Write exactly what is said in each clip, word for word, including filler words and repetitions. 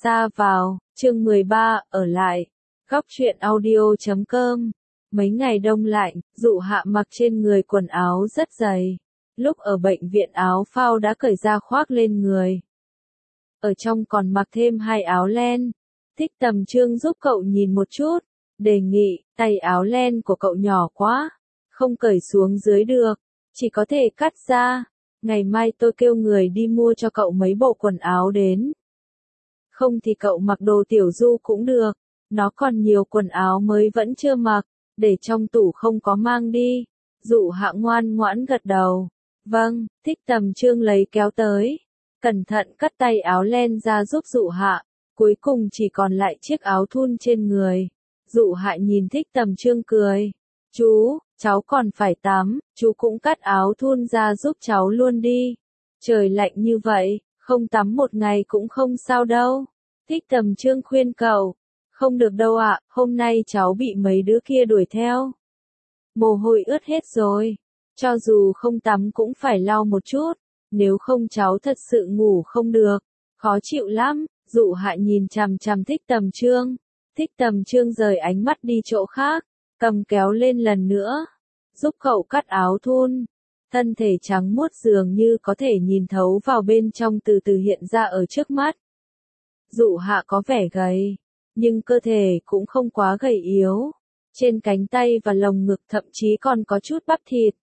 xa vào, chương mười ba, ở lại. Góc truyện audio chấm com. Mấy ngày đông lạnh, Dụ Hạ mặc trên người quần áo rất dày. Lúc ở bệnh viện áo phao đã cởi ra khoác lên người. Ở trong còn mặc thêm hai áo len. Thích Tầm Trương giúp cậu nhìn một chút, đề nghị, tay áo len của cậu nhỏ quá, không cởi xuống dưới được, chỉ có thể cắt ra. Ngày mai tôi kêu người đi mua cho cậu mấy bộ quần áo đến. Không thì cậu mặc đồ tiểu du cũng được, nó còn nhiều quần áo mới vẫn chưa mặc, để trong tủ không có mang đi. Dụ Hạ ngoan ngoãn gật đầu. Vâng, Thích Tầm Trương lấy kéo tới, cẩn thận cắt tay áo len ra giúp Dụ Hạ, cuối cùng chỉ còn lại chiếc áo thun trên người. Dụ Hạ nhìn Thích Tầm Trương cười. Chú, cháu còn phải tắm, chú cũng cắt áo thun ra giúp cháu luôn đi. Trời lạnh như vậy, không tắm một ngày cũng không sao đâu. Thích Tầm Trương khuyên cậu. Không được đâu ạ, hôm nay cháu bị mấy đứa kia đuổi theo. Mồ hôi ướt hết rồi. Cho dù không tắm cũng phải lau một chút, nếu không cháu thật sự ngủ không được. Khó chịu lắm. Dụ Hạ nhìn chằm chằm Thích Tầm Trương. Thích Tầm Trương rời ánh mắt đi chỗ khác, cầm kéo lên lần nữa, giúp cậu cắt áo thun. Thân thể trắng muốt dường như có thể nhìn thấu vào bên trong từ từ hiện ra ở trước mắt. Dụ Hạ có vẻ gầy, nhưng cơ thể cũng không quá gầy yếu. Trên cánh tay và lồng ngực thậm chí còn có chút bắp thịt.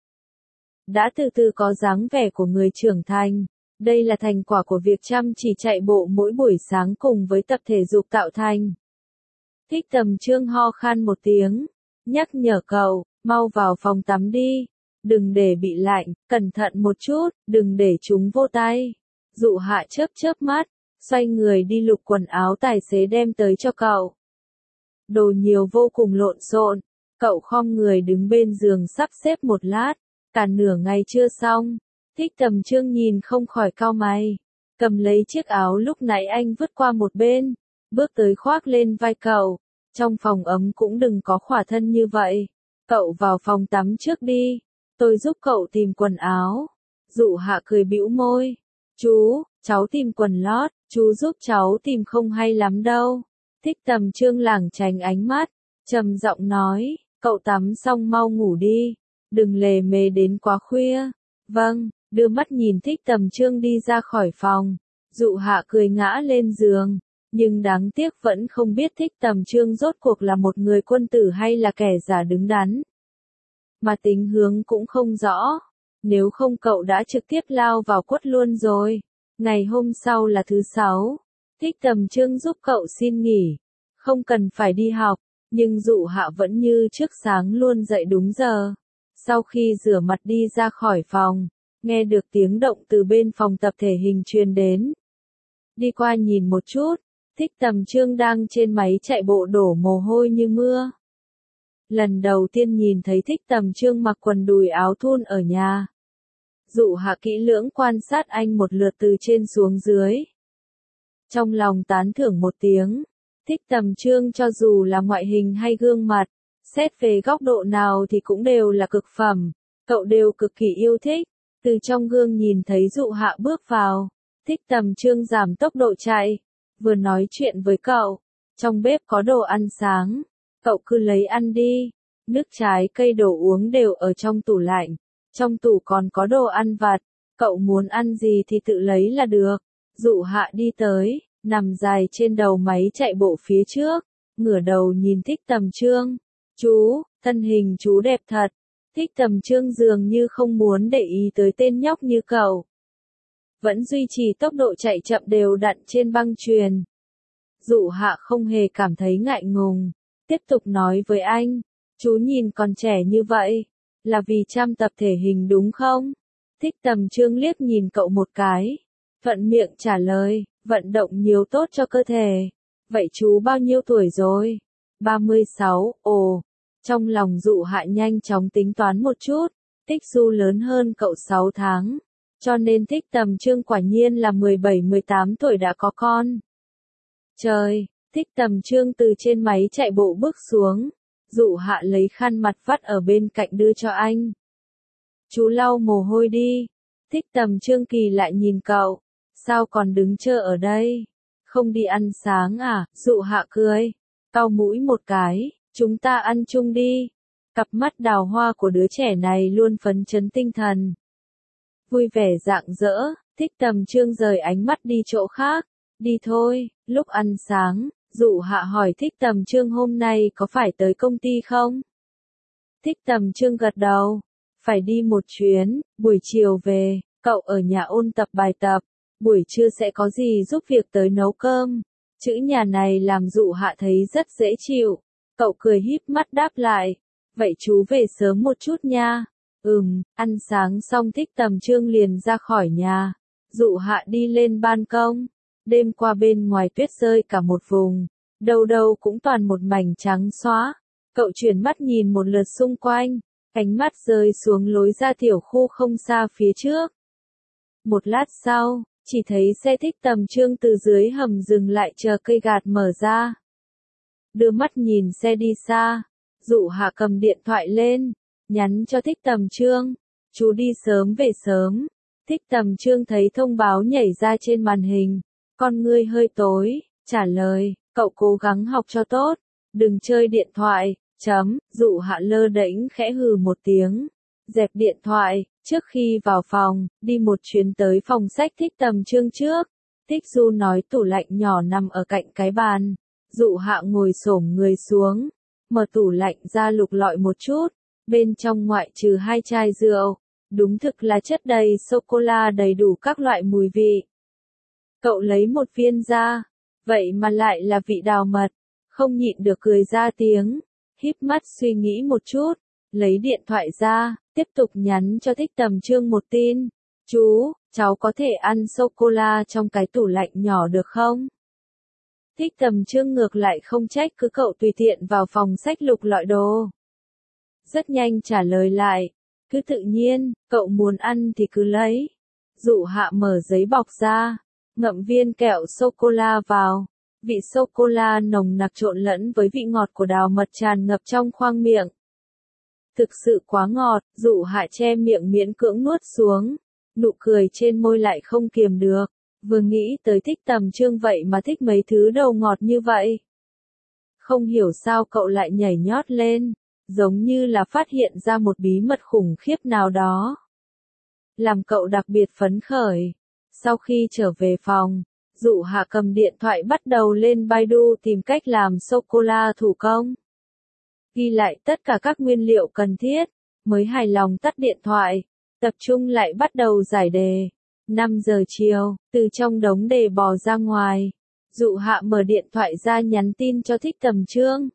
Đã từ từ có dáng vẻ của người trưởng thành. Đây là thành quả của việc chăm chỉ chạy bộ mỗi buổi sáng cùng với tập thể dục tạo thành. Thích Tầm Trương ho khan một tiếng, nhắc nhở cậu, mau vào phòng tắm đi. Đừng để bị lạnh, cẩn thận một chút, đừng để chúng vô tay. Dụ Hạ chớp chớp mắt, xoay người đi lục quần áo tài xế đem tới cho cậu. Đồ nhiều vô cùng lộn xộn, cậu khom người đứng bên giường sắp xếp một lát, cả nửa ngày chưa xong. Thích Tầm Trương nhìn không khỏi cau mày, cầm lấy chiếc áo lúc nãy anh vứt qua một bên, bước tới khoác lên vai cậu. Trong phòng ấm cũng đừng có khỏa thân như vậy. Cậu vào phòng tắm trước đi, tôi giúp cậu tìm quần áo. Dụ Hạ cười bĩu môi. Chú, cháu tìm quần lót, chú giúp cháu tìm không hay lắm đâu. Thích Tầm Trương lảng tránh ánh mắt, trầm giọng nói, cậu tắm xong mau ngủ đi, đừng lề mề đến quá khuya. Vâng. Đưa mắt nhìn Thích Tầm Trương đi ra khỏi phòng, Dụ Hạ cười ngã lên giường, nhưng đáng tiếc vẫn không biết Thích Tầm Trương rốt cuộc là một người quân tử hay là kẻ giả đứng đắn. Mà tính hướng cũng không rõ, nếu không cậu đã trực tiếp lao vào quất luôn rồi. Ngày hôm sau là thứ sáu, Thích Tầm Trương giúp cậu xin nghỉ, không cần phải đi học, nhưng Dụ Hạ vẫn như trước sáng luôn dậy đúng giờ. Sau khi rửa mặt đi ra khỏi phòng, nghe được tiếng động từ bên phòng tập thể hình truyền đến. Đi qua nhìn một chút, Thích Tầm Trương đang trên máy chạy bộ đổ mồ hôi như mưa. Lần đầu tiên nhìn thấy Thích Tầm Trương mặc quần đùi áo thun ở nhà. Dụ Hạ kỹ lưỡng quan sát anh một lượt từ trên xuống dưới. Trong lòng tán thưởng một tiếng, Thích Tầm Trương cho dù là ngoại hình hay gương mặt, xét về góc độ nào thì cũng đều là cực phẩm, cậu đều cực kỳ yêu thích. Từ trong gương nhìn thấy Dụ Hạ bước vào, Thích Tầm Trương giảm tốc độ chạy, vừa nói chuyện với cậu, trong bếp có đồ ăn sáng, cậu cứ lấy ăn đi, nước trái cây đồ uống đều ở trong tủ lạnh, trong tủ còn có đồ ăn vặt, cậu muốn ăn gì thì tự lấy là được. Dụ Hạ đi tới, nằm dài trên đầu máy chạy bộ phía trước, ngửa đầu nhìn Thích Tầm Trương, chú, thân hình chú đẹp thật. Thích Tầm Trương dường như không muốn để ý tới tên nhóc như cậu. Vẫn duy trì tốc độ chạy chậm đều đặn trên băng chuyền. Dụ Hạ không hề cảm thấy ngại ngùng, tiếp tục nói với anh, chú nhìn còn trẻ như vậy, là vì chăm tập thể hình đúng không? Thích Tầm Trương liếc nhìn cậu một cái, thuận miệng trả lời, vận động nhiều tốt cho cơ thể. Vậy chú bao nhiêu tuổi rồi? ba mươi sáu, ồ. Trong lòng Dụ Hạ nhanh chóng tính toán một chút, Thích Du lớn hơn cậu sáu tháng, cho nên Thích Tầm Trương quả nhiên là mười bảy mười tám tuổi đã có con. Trời, Thích Tầm Trương từ trên máy chạy bộ bước xuống, Dụ Hạ lấy khăn mặt vắt ở bên cạnh đưa cho anh. Chú lau mồ hôi đi. Thích Tầm Trương kỳ lại nhìn cậu, sao còn đứng chờ ở đây? Không đi ăn sáng à, Dụ Hạ cười, cau mũi một cái, chúng ta ăn chung đi. Cặp mắt đào hoa của đứa trẻ này luôn phấn chấn tinh thần. Vui vẻ rạng rỡ, Thích Tầm Trương rời ánh mắt đi chỗ khác. Đi thôi, lúc ăn sáng, Dụ Hạ hỏi Thích Tầm Trương hôm nay có phải tới công ty không? Thích Tầm Trương gật đầu, phải đi một chuyến, buổi chiều về, cậu ở nhà ôn tập bài tập, buổi trưa sẽ có gì giúp việc tới nấu cơm. Chữ nhà này làm Dụ Hạ thấy rất dễ chịu, cậu cười híp mắt đáp lại, vậy chú về sớm một chút nha. Ừm, ăn sáng xong Thích Tầm Trương liền ra khỏi nhà, Dụ Hạ đi lên ban công. Đêm qua bên ngoài tuyết rơi cả một vùng, đâu đâu cũng toàn một mảnh trắng xóa. Cậu chuyển mắt nhìn một lượt xung quanh, ánh mắt rơi xuống lối ra tiểu khu không xa phía trước. Một lát sau, chỉ thấy xe Thích Tầm Trương từ dưới hầm dừng lại chờ cây gạt mở ra. Đưa mắt nhìn xe đi xa, Dụ Hạ cầm điện thoại lên, nhắn cho Thích Tầm Trương, chú đi sớm về sớm. Thích Tầm Trương thấy thông báo nhảy ra trên màn hình, con ngươi hơi tối, trả lời, cậu cố gắng học cho tốt, đừng chơi điện thoại, chấm. Dụ Hạ lơ đễnh khẽ hừ một tiếng, dẹp điện thoại, trước khi vào phòng, đi một chuyến tới phòng sách Thích Tầm Trương trước. Thích Du nói tủ lạnh nhỏ nằm ở cạnh cái bàn, Dụ Hạ ngồi xổm người xuống, mở tủ lạnh ra lục lọi một chút, bên trong ngoại trừ hai chai rượu, đúng thực là chất đầy sô-cô-la đầy đủ các loại mùi vị. Cậu lấy một viên ra, vậy mà lại là vị đào mật, không nhịn được cười ra tiếng, híp mắt suy nghĩ một chút, lấy điện thoại ra, tiếp tục nhắn cho Thích Tầm Trương một tin, chú, cháu có thể ăn sô-cô-la trong cái tủ lạnh nhỏ được không? Thích Tầm Trương ngược lại không trách cứ cậu tùy tiện vào phòng sách lục lọi đồ. Rất nhanh trả lời lại, cứ tự nhiên, cậu muốn ăn thì cứ lấy. Dụ Hạ mở giấy bọc ra, ngậm viên kẹo sô-cô-la vào, vị sô-cô-la nồng nặc trộn lẫn với vị ngọt của đào mật tràn ngập trong khoang miệng. Thực sự quá ngọt, Dụ Hạ che miệng miễn cưỡng nuốt xuống, nụ cười trên môi lại không kiềm được, vừa nghĩ tới Thích Tầm Trương vậy mà thích mấy thứ đầu ngọt như vậy. Không hiểu sao cậu lại nhảy nhót lên, giống như là phát hiện ra một bí mật khủng khiếp nào đó. Làm cậu đặc biệt phấn khởi. Sau khi trở về phòng, Dụ Hạ cầm điện thoại bắt đầu lên Baidu tìm cách làm sô-cô-la thủ công. Ghi lại tất cả các nguyên liệu cần thiết, mới hài lòng tắt điện thoại, tập trung lại bắt đầu giải đề. năm giờ chiều, từ trong đống đề bò ra ngoài, Dụ Hạ mở điện thoại ra nhắn tin cho Thích Tầm Trương.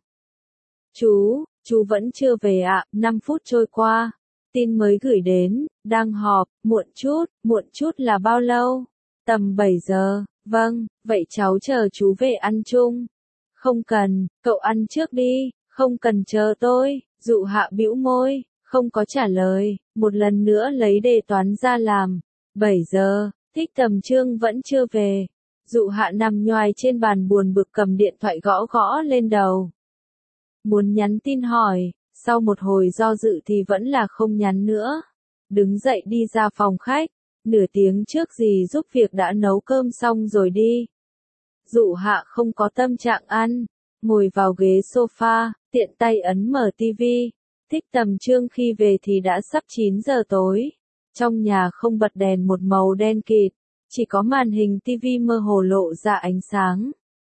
Chú, chú vẫn chưa về ạ, à? năm phút trôi qua. Tin mới gửi đến, đang họp, muộn chút, muộn chút là bao lâu? Tầm bảy giờ, vâng, vậy cháu chờ chú về ăn chung. Không cần, cậu ăn trước đi, không cần chờ tôi. Dụ Hạ bĩu môi, không có trả lời, một lần nữa lấy đề toán ra làm. bảy giờ, Thích Tầm Trương vẫn chưa về. Dụ Hạ nằm nhoài trên bàn buồn bực cầm điện thoại gõ gõ lên đầu. Muốn nhắn tin hỏi, sau một hồi do dự thì vẫn là không nhắn nữa. Đứng dậy đi ra phòng khách, nửa tiếng trước gì giúp việc đã nấu cơm xong rồi đi. Dụ Hạ không có tâm trạng ăn, ngồi vào ghế sofa, tiện tay ấn mở tivi. Thích Tầm Trương khi về thì đã sắp chín giờ tối. Trong nhà không bật đèn một màu đen kịt, chỉ có màn hình tivi mơ hồ lộ ra ánh sáng.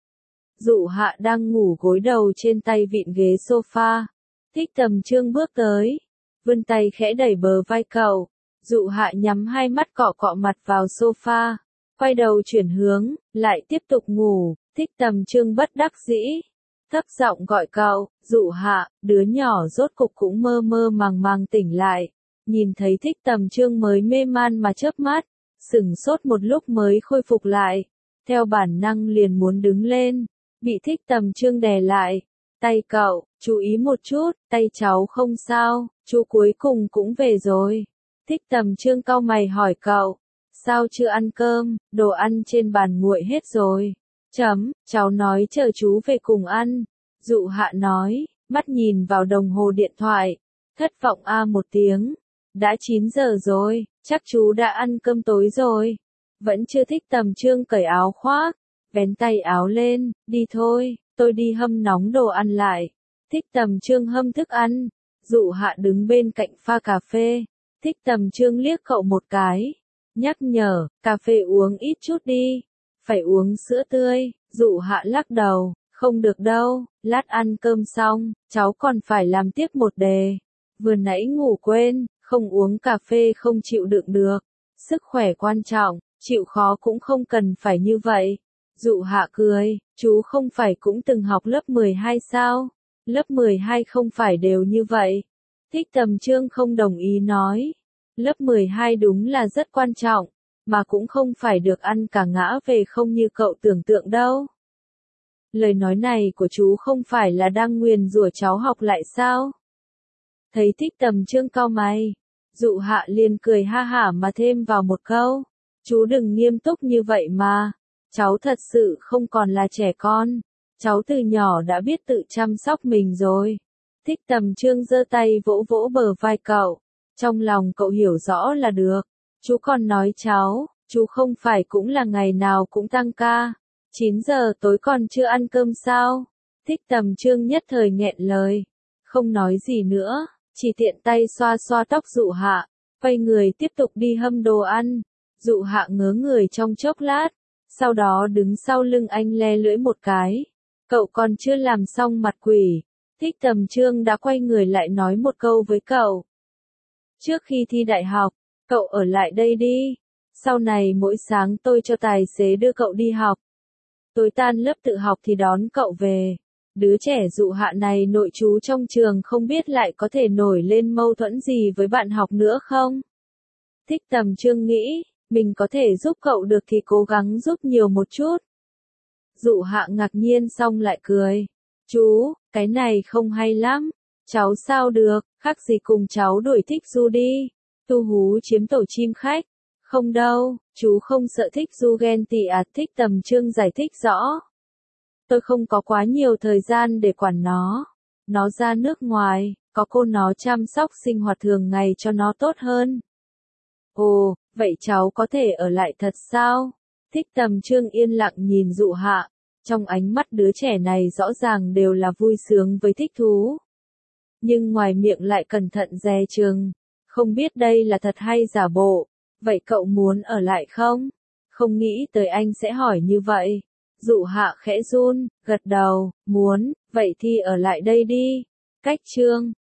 Dụ Hạ đang ngủ gối đầu trên tay vịn ghế sofa. Thích Tầm Trương bước tới, vươn tay khẽ đẩy bờ vai cậu. Dụ Hạ nhắm hai mắt cọ cọ mặt vào sofa, quay đầu chuyển hướng, lại tiếp tục ngủ. Thích Tầm Trương bất đắc dĩ, thấp giọng gọi cậu, Dụ Hạ, đứa nhỏ rốt cục cũng mơ mơ màng màng tỉnh lại. Nhìn thấy Thích Tầm Trương mới mê man mà chớp mắt, sửng sốt một lúc mới khôi phục lại. Theo bản năng liền muốn đứng lên, bị Thích Tầm Trương đè lại. Tay cậu, chú ý một chút, tay cháu không sao, chú cuối cùng cũng về rồi. Thích Tầm Trương cau mày hỏi cậu, sao chưa ăn cơm, đồ ăn trên bàn nguội hết rồi. Chấm, cháu nói chờ chú về cùng ăn. Dụ Hạ nói, mắt nhìn vào đồng hồ điện thoại, thất vọng a một tiếng. Đã chín giờ rồi, chắc chú đã ăn cơm tối rồi. Vẫn chưa. Thích Tầm Trương cởi áo khoác, vén tay áo lên, đi thôi, tôi đi hâm nóng đồ ăn lại. Thích Tầm Trương hâm thức ăn, Dụ Hạ đứng bên cạnh pha cà phê. Thích Tầm Trương liếc cậu một cái, nhắc nhở, cà phê uống ít chút đi, phải uống sữa tươi. Dụ Hạ lắc đầu, không được đâu, lát ăn cơm xong, cháu còn phải làm tiếp một đề. Vừa nãy ngủ quên, không uống cà phê không chịu đựng được. Sức khỏe quan trọng, chịu khó cũng không cần phải như vậy. Dụ Hạ cười, chú không phải cũng từng học lớp mười hai sao? Lớp mười hai không phải đều như vậy. Thích Tầm Trương không đồng ý nói. Lớp mười hai đúng là rất quan trọng, mà cũng không phải được ăn cả ngã về không như cậu tưởng tượng đâu. Lời nói này của chú không phải là đang nguyền rủa cháu học lại sao? Thấy Thích Tầm Trương cau mày, Dụ Hạ liền cười ha hả mà thêm vào một câu. Chú đừng nghiêm túc như vậy mà. Cháu thật sự không còn là trẻ con. Cháu từ nhỏ đã biết tự chăm sóc mình rồi. Thích Tầm Trương giơ tay vỗ vỗ bờ vai cậu. Trong lòng cậu hiểu rõ là được. Chú còn nói cháu, chú không phải cũng là ngày nào cũng tăng ca. chín giờ tối còn chưa ăn cơm sao? Thích Tầm Trương nhất thời nghẹn lời. Không nói gì nữa, chỉ tiện tay xoa xoa tóc Dụ Hạ. Quay người tiếp tục đi hâm đồ ăn. Dụ Hạ ngớ người trong chốc lát. Sau đó đứng sau lưng anh le lưỡi một cái. Cậu còn chưa làm xong mặt quỷ. Thích Tầm Trương đã quay người lại nói một câu với cậu. Trước khi thi đại học, cậu ở lại đây đi. Sau này mỗi sáng tôi cho tài xế đưa cậu đi học. Tối tan lớp tự học thì đón cậu về. Đứa trẻ Dụ Hạ này nội trú trong trường không biết lại có thể nổi lên mâu thuẫn gì với bạn học nữa không? Thích Tầm Trương nghĩ, mình có thể giúp cậu được thì cố gắng giúp nhiều một chút. Dụ Hạ ngạc nhiên xong lại cười. Chú, cái này không hay lắm. Cháu sao được, khác gì cùng cháu đuổi Thích Du đi. Tu Hú chiếm tổ chim khách. Không đâu, chú không sợ Thích Du ghen tị à? Thích Tầm Trương giải thích rõ. Tôi không có quá nhiều thời gian để quản nó. Nó ra nước ngoài, có cô nó chăm sóc sinh hoạt thường ngày cho nó tốt hơn. Ồ, vậy cháu có thể ở lại thật sao? Thích Tầm Trương yên lặng nhìn Dụ Hạ. Trong ánh mắt đứa trẻ này rõ ràng đều là vui sướng với thích thú. Nhưng ngoài miệng lại cẩn thận dè chừng. Không biết đây là thật hay giả bộ. Vậy cậu muốn ở lại không? Không nghĩ tới anh sẽ hỏi như vậy. Dụ Hạ khẽ run, gật đầu, muốn, vậy thì ở lại đây đi. Cách chương